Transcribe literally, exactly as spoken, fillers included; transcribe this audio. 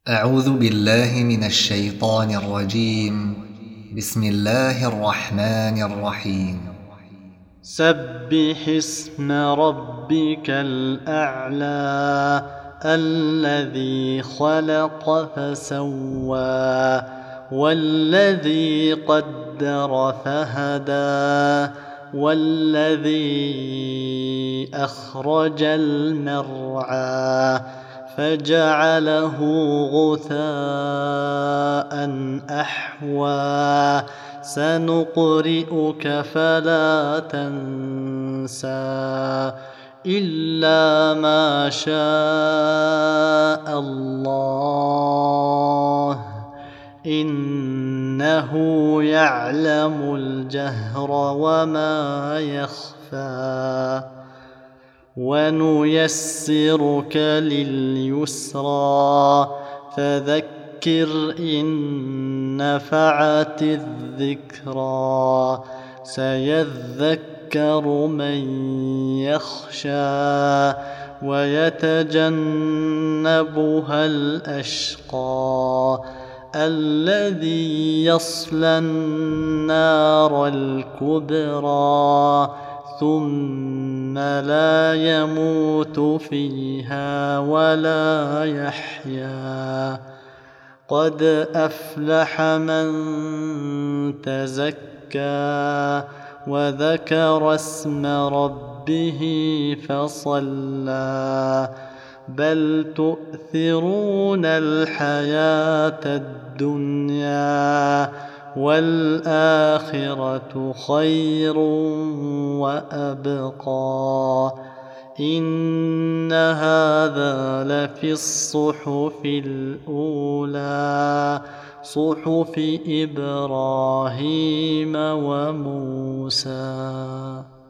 أعوذ بالله من الشيطان الرجيم. بسم الله الرحمن الرحيم. سبح اسم ربك الأعلى الذي خلق فسوى والذي قدر فهدى والذي أخرج المرعى فجعله غثاء أحوى سنقرئك فلا تنسى إلا ما شاء الله إنه يعلم الجهر وما يخفى ونيسرك لليسرى فذكر إن نفعت الذكرى سيذكر من يخشى ويتجنبها الأشقى الذي يصلى النار الكبرى ثم لا يموت فيها ولا يحيا قد أفلح من تزكى وذكر اسم ربه فصلى بل تؤثرون الحياة الدنيا والآخرة خير وأبقى إن هذا لفي الصحف الأولى صحف إبراهيم وموسى.